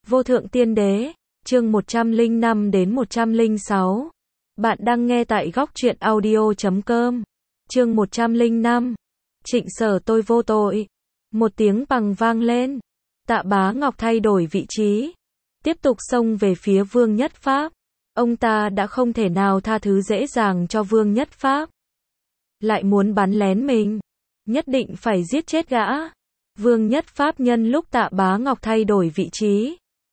Vô thượng tiên đế, chương 105 đến 106. Bạn đang nghe tại góc truyện audio.com. Chương 105. Trịnh Sở tôi vô tội. Một tiếng bằng vang lên. Tạ Bá Ngọc thay đổi vị trí, tiếp tục xông về phía Vương Nhất Pháp. Ông ta đã không thể nào tha thứ dễ dàng cho Vương Nhất Pháp. Lại muốn bắn lén mình, nhất định phải giết chết gã. Vương Nhất Pháp nhân lúc Tạ Bá Ngọc thay đổi vị trí,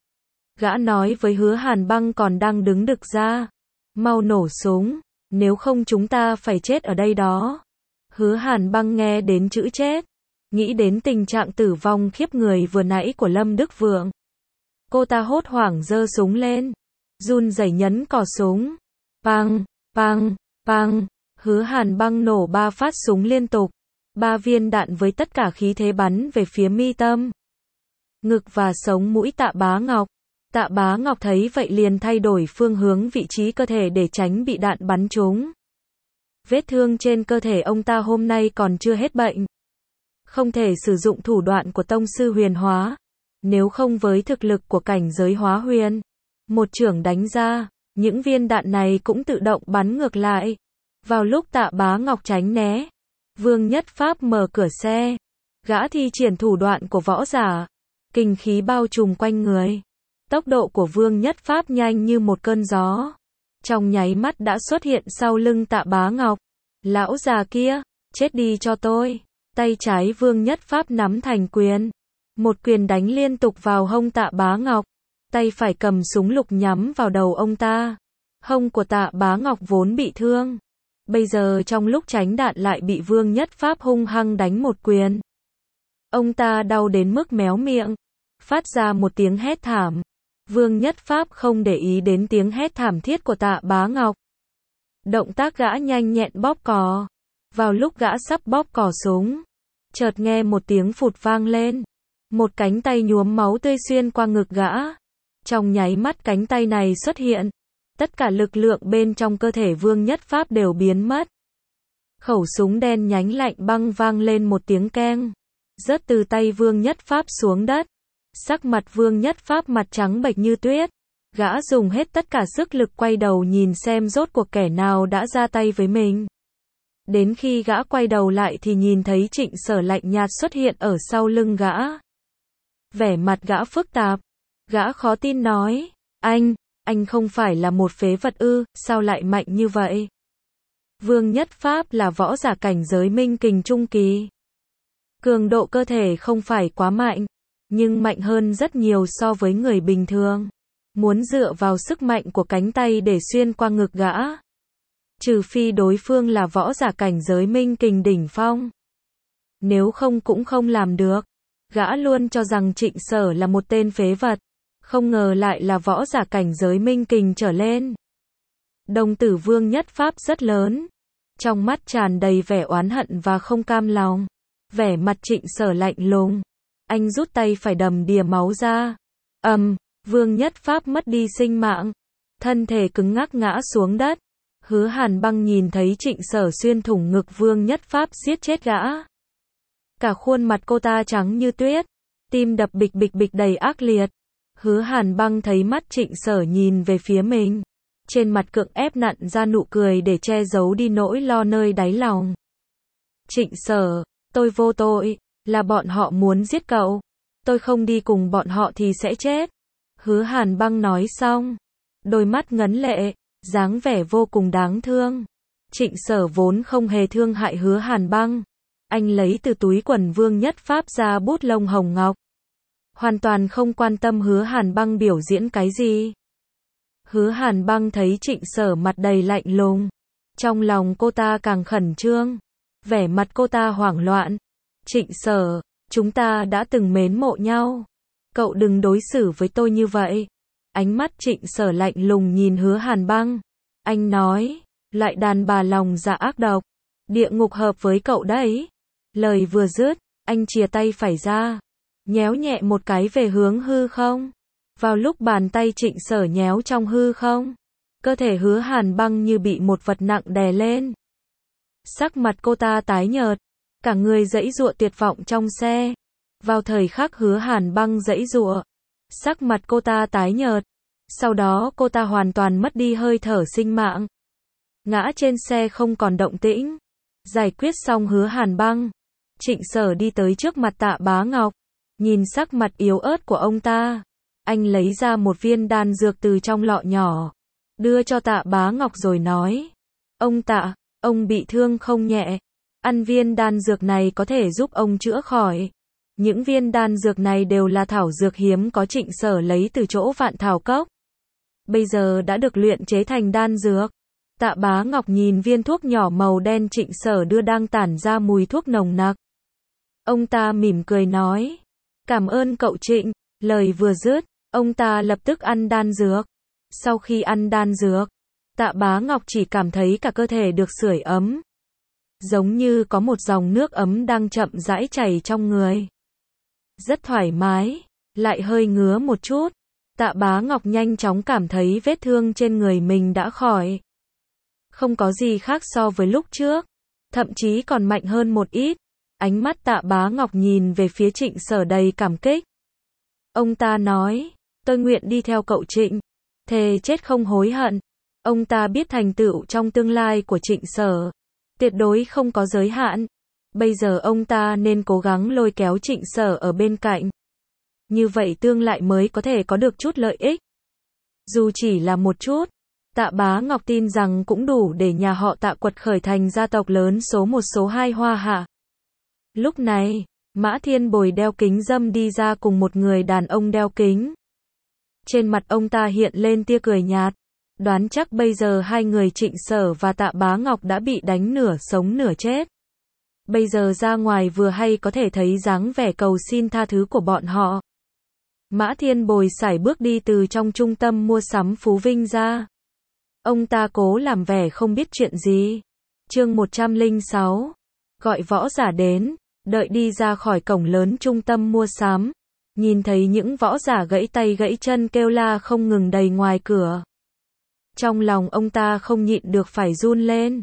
gã nói với Hứa Hàn Băng còn đang đứng đực ra, mau nổ súng, nếu không chúng ta phải chết ở đây đó. Hứa Hàn Băng nghe đến chữ chết, nghĩ đến tình trạng tử vong khiếp người vừa nãy của Lâm Đức Vượng. Cô ta hốt hoảng giơ súng lên, run rẩy nhấn cò súng. Pang, pang, pang, Hứa Hàn Băng nổ 3 phát súng liên tục. 3 viên đạn với tất cả khí thế bắn về phía mi tâm, ngực và sống mũi Tạ Bá Ngọc. Tạ Bá Ngọc thấy vậy liền thay đổi phương hướng vị trí cơ thể để tránh bị đạn bắn trúng. Vết thương trên cơ thể ông ta hôm nay còn chưa hết bệnh. Không thể sử dụng thủ đoạn của tông sư huyền hóa. Nếu không với thực lực của cảnh giới hóa huyền, một chưởng đánh ra, những viên đạn này cũng tự động bắn ngược lại. Vào lúc Tạ Bá Ngọc tránh né, Vương Nhất Pháp mở cửa xe. Gã thi triển thủ đoạn của võ giả, kinh khí bao trùm quanh người. Tốc độ của Vương Nhất Pháp nhanh như một cơn gió, trong nháy mắt đã xuất hiện sau lưng Tạ Bá Ngọc. Lão già kia, chết đi cho tôi. Tay trái Vương Nhất Pháp nắm thành quyền, một quyền đánh liên tục vào hông Tạ Bá Ngọc. Tay phải cầm súng lục nhắm vào đầu ông ta. Hông của Tạ Bá Ngọc vốn bị thương, bây giờ trong lúc tránh đạn lại bị Vương Nhất Pháp hung hăng đánh một quyền. Ông ta đau đến mức méo miệng, phát ra một tiếng hét thảm. Vương Nhất Pháp không để ý đến tiếng hét thảm thiết của Tạ Bá Ngọc. Động tác gã nhanh nhẹn bóp cò. Vào lúc gã sắp bóp cò súng, chợt nghe một tiếng phụt vang lên. Một cánh tay nhuốm máu tươi xuyên qua ngực gã. Trong nháy mắt cánh tay này xuất hiện, tất cả lực lượng bên trong cơ thể Vương Nhất Pháp đều biến mất. Khẩu súng đen nhánh lạnh băng vang lên một tiếng keng, rớt từ tay Vương Nhất Pháp xuống đất. Sắc mặt Vương Nhất Pháp mặt trắng bệch như tuyết. Gã dùng hết tất cả sức lực quay đầu nhìn xem rốt cuộc kẻ nào đã ra tay với mình. Đến khi gã quay đầu lại thì nhìn thấy Trịnh Sở lạnh nhạt xuất hiện ở sau lưng gã. Vẻ mặt gã phức tạp. Gã khó tin nói, anh không phải là một phế vật ư, sao lại mạnh như vậy? Vương Nhất Pháp là võ giả cảnh giới minh kình trung kỳ. Cường độ cơ thể không phải quá mạnh, nhưng mạnh hơn rất nhiều so với người bình thường. Muốn dựa vào sức mạnh của cánh tay để xuyên qua ngực gã, trừ phi đối phương là võ giả cảnh giới minh kình đỉnh phong. Nếu không cũng không làm được. Gã luôn cho rằng Trịnh Sở là một tên phế vật, không ngờ lại là võ giả cảnh giới minh kình trở lên. Đồng tử Vương Nhất Pháp rất lớn, trong mắt tràn đầy vẻ oán hận và không cam lòng. Vẻ mặt Trịnh Sở lạnh lùng, anh rút tay phải đầm đìa máu ra. Vương Nhất Pháp mất đi sinh mạng, thân thể cứng ngắc ngã xuống đất. Hứa Hàn Băng nhìn thấy Trịnh Sở xuyên thủng ngực Vương Nhất Pháp giết chết gã. Cả khuôn mặt cô ta trắng như tuyết, tim đập bịch bịch bịch đầy ác liệt. Hứa Hàn Băng thấy mắt Trịnh Sở nhìn về phía mình, trên mặt cưỡng ép nặn ra nụ cười để che giấu đi nỗi lo nơi đáy lòng. Trịnh Sở, tôi vô tội, là bọn họ muốn giết cậu. Tôi không đi cùng bọn họ thì sẽ chết. Hứa Hàn Băng nói xong, đôi mắt ngấn lệ, dáng vẻ vô cùng đáng thương. Trịnh Sở vốn không hề thương hại Hứa Hàn Băng. Anh lấy từ túi quần Vương Nhất Pháp ra bút lông hồng ngọc, hoàn toàn không quan tâm Hứa Hàn Băng biểu diễn cái gì. Hứa Hàn Băng thấy Trịnh Sở mặt đầy lạnh lùng, trong lòng cô ta càng khẩn trương, vẻ mặt cô ta hoảng loạn. Trịnh Sở, chúng ta đã từng mến mộ nhau, cậu đừng đối xử với tôi như vậy. Ánh mắt Trịnh Sở lạnh lùng nhìn Hứa Hàn Băng. Anh nói, lại đàn bà lòng dạ ác độc, địa ngục hợp với cậu đấy. Lời vừa dứt, anh chìa tay phải ra, nhéo nhẹ một cái về hướng hư không. Vào lúc bàn tay Trịnh Sở nhéo trong hư không, cơ thể Hứa Hàn Băng như bị một vật nặng đè lên. Sắc mặt cô ta tái nhợt, cả người giãy giụa tuyệt vọng trong xe. Vào thời khắc Hứa Hàn Băng giãy giụa, Sắc mặt cô ta tái nhợt. Sau đó cô ta hoàn toàn mất đi hơi thở sinh mạng. Ngã trên xe không còn động tĩnh. Giải quyết xong Hứa Hàn Băng, Trịnh Sở đi tới trước mặt Tạ Bá Ngọc. Nhìn sắc mặt yếu ớt của ông ta, anh lấy ra một viên đan dược từ trong lọ nhỏ, đưa cho Tạ Bá Ngọc rồi nói. Ông Tạ, ông bị thương không nhẹ. Ăn viên đan dược này có thể giúp ông chữa khỏi. Những viên đan dược này đều là thảo dược hiếm có Trịnh Sở lấy từ chỗ Vạn Thảo Cốc. Bây giờ đã được luyện chế thành đan dược. Tạ Bá Ngọc nhìn viên thuốc nhỏ màu đen Trịnh Sở đưa đang tản ra mùi thuốc nồng nặc. Ông ta mỉm cười nói. Cảm ơn cậu Trịnh. Lời vừa dứt, ông ta lập tức ăn đan dược. Sau khi ăn đan dược, Tạ Bá Ngọc chỉ cảm thấy cả cơ thể được sưởi ấm. Giống như có một dòng nước ấm đang chậm rãi chảy trong người. Rất thoải mái, lại hơi ngứa một chút. Tạ Bá Ngọc nhanh chóng cảm thấy vết thương trên người mình đã khỏi. Không có gì khác so với lúc trước, thậm chí còn mạnh hơn một ít. Ánh mắt Tạ Bá Ngọc nhìn về phía Trịnh Sở đầy cảm kích. Ông ta nói, tôi nguyện đi theo cậu Trịnh, thề chết không hối hận. Ông ta biết thành tựu trong tương lai của Trịnh Sở tuyệt đối không có giới hạn. Bây giờ ông ta nên cố gắng lôi kéo Trịnh Sở ở bên cạnh. Như vậy tương lai mới có thể có được chút lợi ích. Dù chỉ là một chút, Tạ Bá Ngọc tin rằng cũng đủ để nhà họ Tạ quật khởi thành gia tộc lớn số 1 số 2 Hoa Hạ. Lúc này, Mã Thiên Bồi đeo kính râm đi ra cùng một người đàn ông đeo kính. Trên mặt ông ta hiện lên tia cười nhạt. Đoán chắc bây giờ hai người Trịnh Sở và Tạ Bá Ngọc đã bị đánh nửa sống nửa chết. Bây giờ ra ngoài vừa hay có thể thấy dáng vẻ cầu xin tha thứ của bọn họ. Mã Thiên Bồi sải bước đi từ trong trung tâm mua sắm Phú Vinh ra. Ông ta cố làm vẻ không biết chuyện gì. Chương 106. Gọi võ giả đến. Đợi đi ra khỏi cổng lớn trung tâm mua sắm, nhìn thấy những võ giả gãy tay gãy chân kêu la không ngừng đầy ngoài cửa. Trong lòng ông ta không nhịn được phải run lên.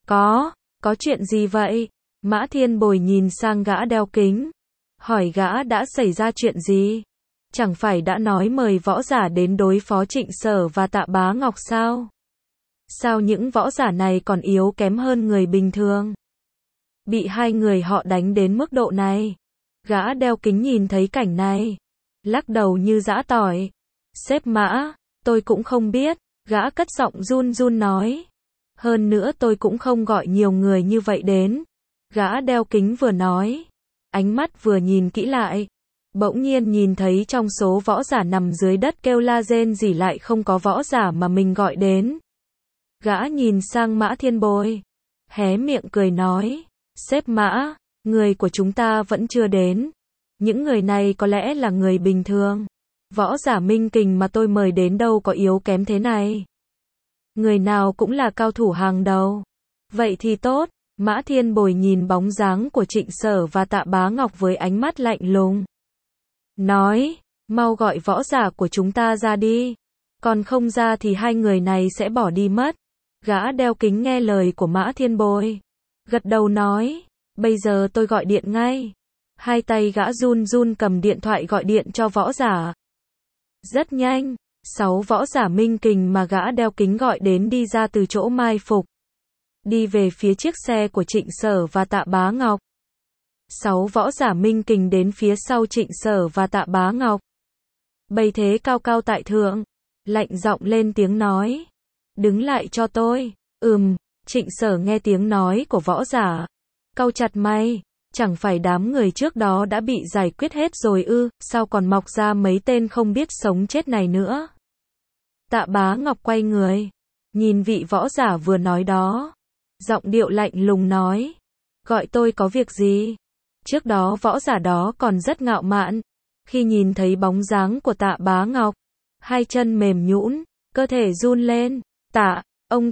Có chuyện gì vậy? Mã Thiên Bồi nhìn sang gã đeo kính, hỏi gã đã xảy ra chuyện gì? Chẳng phải đã nói mời võ giả đến đối phó Trịnh Sở và Tạ Bá Ngọc sao? Sao những võ giả này còn yếu kém hơn người bình thường? Bị hai người họ đánh đến mức độ này. Gã đeo kính nhìn thấy cảnh này, lắc đầu như giã tỏi. Sếp Mã, tôi cũng không biết, gã cất giọng run run nói. Hơn nữa tôi cũng không gọi nhiều người như vậy đến. Gã đeo kính vừa nói, ánh mắt vừa nhìn kỹ lại. Bỗng nhiên nhìn thấy trong số võ giả nằm dưới đất kêu la rên rỉ lại không có võ giả mà mình gọi đến. Gã nhìn sang Mã Thiên Bồi, hé miệng cười nói. Sếp Mã, người của chúng ta vẫn chưa đến. Những người này có lẽ là người bình thường. Võ giả Minh Kình mà tôi mời đến đâu có yếu kém thế này. Người nào cũng là cao thủ hàng đầu. Vậy thì tốt. Mã Thiên Bồi nhìn bóng dáng của Trịnh Sở và Tạ Bá Ngọc với ánh mắt lạnh lùng. Nói, mau gọi võ giả của chúng ta ra đi. Còn không ra thì hai người này sẽ bỏ đi mất. Gã đeo kính nghe lời của Mã Thiên Bồi, gật đầu nói, bây giờ tôi gọi điện ngay. Hai tay gã run run cầm điện thoại gọi điện cho võ giả. Rất nhanh, 6 võ giả Minh Kình mà gã đeo kính gọi đến đi ra từ chỗ mai phục. Đi về phía chiếc xe của Trịnh Sở và Tạ Bá Ngọc. 6 võ giả Minh Kình đến phía sau Trịnh Sở và Tạ Bá Ngọc. Bày thế cao cao tại thượng, lạnh giọng lên tiếng nói. Đứng lại cho tôi. Trịnh Sở nghe tiếng nói của võ giả, cau chặt mày, chẳng phải đám người trước đó đã bị giải quyết hết rồi ư, sao còn mọc ra mấy tên không biết sống chết này nữa. Tạ Bá Ngọc quay người, nhìn vị võ giả vừa nói đó, giọng điệu lạnh lùng nói, gọi tôi có việc gì? Trước đó võ giả đó còn rất ngạo mạn, khi nhìn thấy bóng dáng của Tạ Bá Ngọc, hai chân mềm nhũn, cơ thể run lên. Tạ,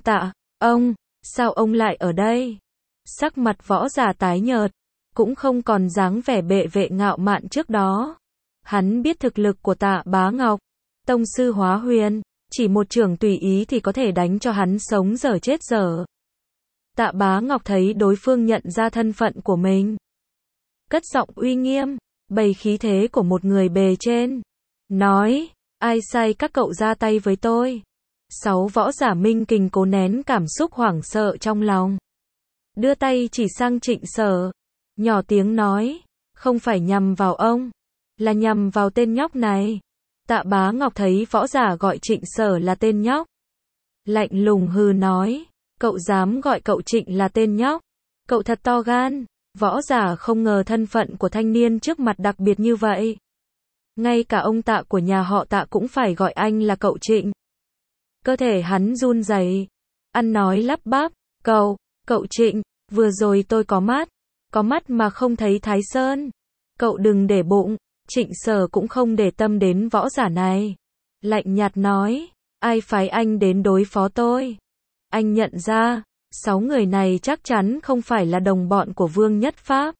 ông, sao ông lại ở đây? Sắc mặt võ giả tái nhợt, cũng không còn dáng vẻ bệ vệ ngạo mạn trước đó. Hắn biết thực lực của Tạ Bá Ngọc, tông sư hóa huyền, chỉ một chưởng tùy ý thì có thể đánh cho hắn sống dở chết dở. Tạ Bá Ngọc thấy đối phương nhận ra thân phận của mình, cất giọng uy nghiêm, bày khí thế của một người bề trên. nói, ai sai các cậu ra tay với tôi? 6 võ giả Minh Kình cố nén cảm xúc hoảng sợ trong lòng. Đưa tay chỉ sang Trịnh Sở, nhỏ tiếng nói, không phải nhằm vào ông, là nhằm vào tên nhóc này. Tạ Bá Ngọc thấy võ giả gọi Trịnh Sở là tên nhóc. Lạnh lùng hừ nói, cậu dám gọi cậu Trịnh là tên nhóc, cậu thật to gan. Võ giả không ngờ thân phận của thanh niên trước mặt đặc biệt như vậy. Ngay cả ông Tạ của nhà họ Tạ cũng phải gọi anh là cậu Trịnh. Cơ thể hắn run rẩy, ăn nói lắp bắp, cậu Trịnh, vừa rồi tôi có mắt mà không thấy Thái Sơn. Cậu đừng để bụng. Trịnh Sở cũng không để tâm đến võ giả này. Lạnh nhạt nói, ai phái anh đến đối phó tôi? Anh nhận ra, 6 người này chắc chắn không phải là đồng bọn của Vương Nhất Pháp.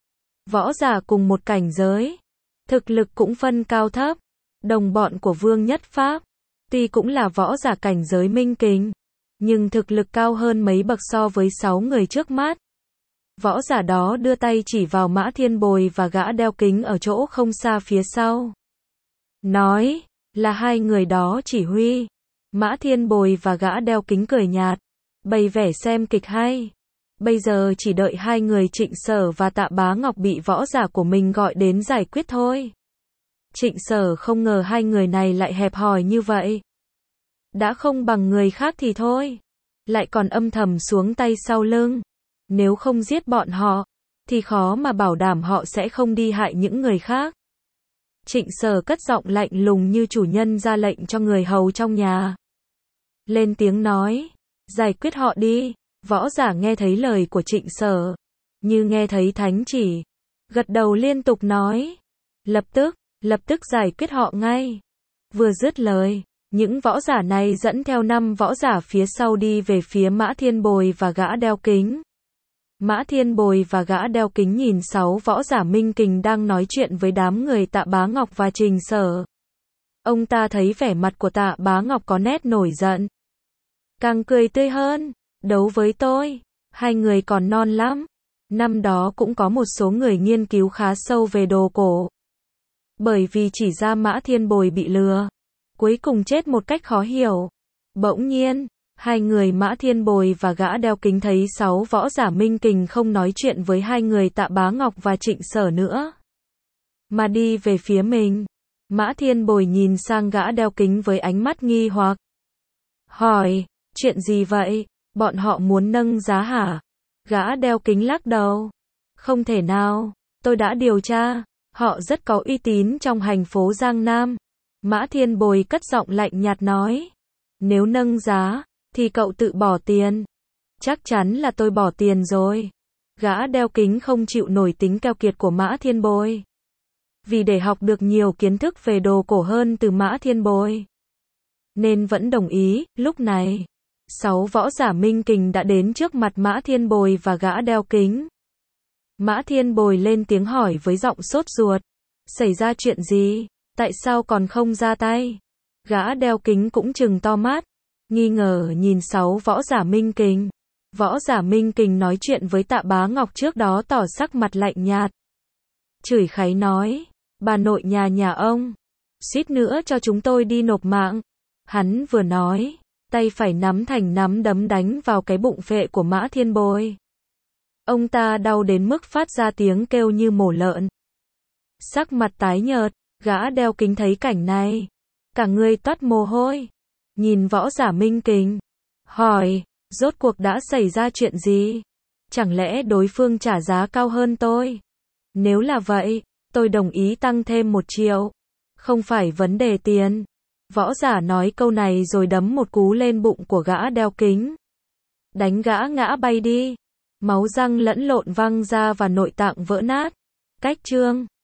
Võ giả cùng một cảnh giới, thực lực cũng phân cao thấp. Đồng bọn của Vương Nhất Pháp, tuy cũng là võ giả cảnh giới Minh Kình, nhưng thực lực cao hơn mấy bậc so với 6 người trước mắt. Võ giả đó đưa tay chỉ vào Mã Thiên Bồi và gã đeo kính ở chỗ không xa phía sau. Nói, là hai người đó chỉ huy. Mã Thiên Bồi và gã đeo kính cười nhạt, bày vẻ xem kịch hay. Bây giờ chỉ đợi hai người Trịnh Sở và Tạ Bá Ngọc bị võ giả của mình gọi đến giải quyết thôi. Trịnh Sở không ngờ hai người này lại hẹp hòi như vậy. Đã không bằng người khác thì thôi, lại còn âm thầm xuống tay sau lưng. Nếu không giết bọn họ, thì khó mà bảo đảm họ sẽ không đi hại những người khác. Trịnh Sở cất giọng lạnh lùng như chủ nhân ra lệnh cho người hầu trong nhà. Lên tiếng nói, giải quyết họ đi. Võ giả nghe thấy lời của Trịnh Sở, như nghe thấy thánh chỉ, gật đầu liên tục nói, lập tức giải quyết họ ngay. Vừa dứt lời, những võ giả này dẫn theo 5 võ giả phía sau đi về phía Mã Thiên Bồi và gã đeo kính. Mã Thiên Bồi và gã đeo kính nhìn 6 võ giả Minh Kình đang nói chuyện với đám người Tạ Bá Ngọc và Trịnh Sở. Ông ta thấy vẻ mặt của Tạ Bá Ngọc có nét nổi giận, càng cười tươi hơn. Đấu với tôi, hai người còn non lắm. Năm đó cũng có một số người nghiên cứu khá sâu về đồ cổ. Bởi vì chỉ ra Mã Thiên Bồi bị lừa, cuối cùng chết một cách khó hiểu. Bỗng nhiên, hai người Mã Thiên Bồi và gã đeo kính thấy 6 võ giả Minh Kình không nói chuyện với hai người Tạ Bá Ngọc và Trịnh Sở nữa, mà đi về phía mình. Mã Thiên Bồi nhìn sang gã đeo kính với ánh mắt nghi hoặc. Hỏi, chuyện gì vậy? Bọn họ muốn nâng giá hả? Gã đeo kính lắc đầu. Không thể nào, tôi đã điều tra, họ rất có uy tín trong thành phố Giang Nam. Mã Thiên Bồi cất giọng lạnh nhạt nói. Nếu nâng giá, thì cậu tự bỏ tiền. Chắc chắn là tôi bỏ tiền rồi. Gã đeo kính không chịu nổi tính keo kiệt của Mã Thiên Bồi. Vì để học được nhiều kiến thức về đồ cổ hơn từ Mã Thiên Bồi, nên vẫn đồng ý. Lúc này, 6 võ giả Minh Kình đã đến trước mặt Mã Thiên Bồi và gã đeo kính. Mã Thiên Bồi lên tiếng hỏi với giọng sốt ruột. Xảy ra chuyện gì? Tại sao còn không ra tay? Gã đeo kính cũng trừng to mắt, nghi ngờ nhìn 6 võ giả Minh Kình. Võ giả Minh Kình nói chuyện với Tạ Bá Ngọc trước đó tỏ sắc mặt lạnh nhạt, chửi kháy nói, bà nội nhà ông, suýt nữa cho chúng tôi đi nộp mạng. Hắn vừa nói, tay phải nắm thành nắm đấm đánh vào cái bụng phệ của Mã Thiên Bồi. Ông ta đau đến mức phát ra tiếng kêu như mổ lợn. Sắc mặt tái nhợt, gã đeo kính thấy cảnh này, cả người toát mồ hôi, nhìn võ giả Minh Kình, hỏi, rốt cuộc đã xảy ra chuyện gì? Chẳng lẽ đối phương trả giá cao hơn tôi? Nếu là vậy, tôi đồng ý tăng thêm 1 triệu. Không phải vấn đề tiền. Võ giả nói câu này rồi đấm một cú lên bụng của gã đeo kính, đánh gã ngã bay đi. Máu răng lẫn lộn văng ra và nội tạng vỡ nát. Cách chương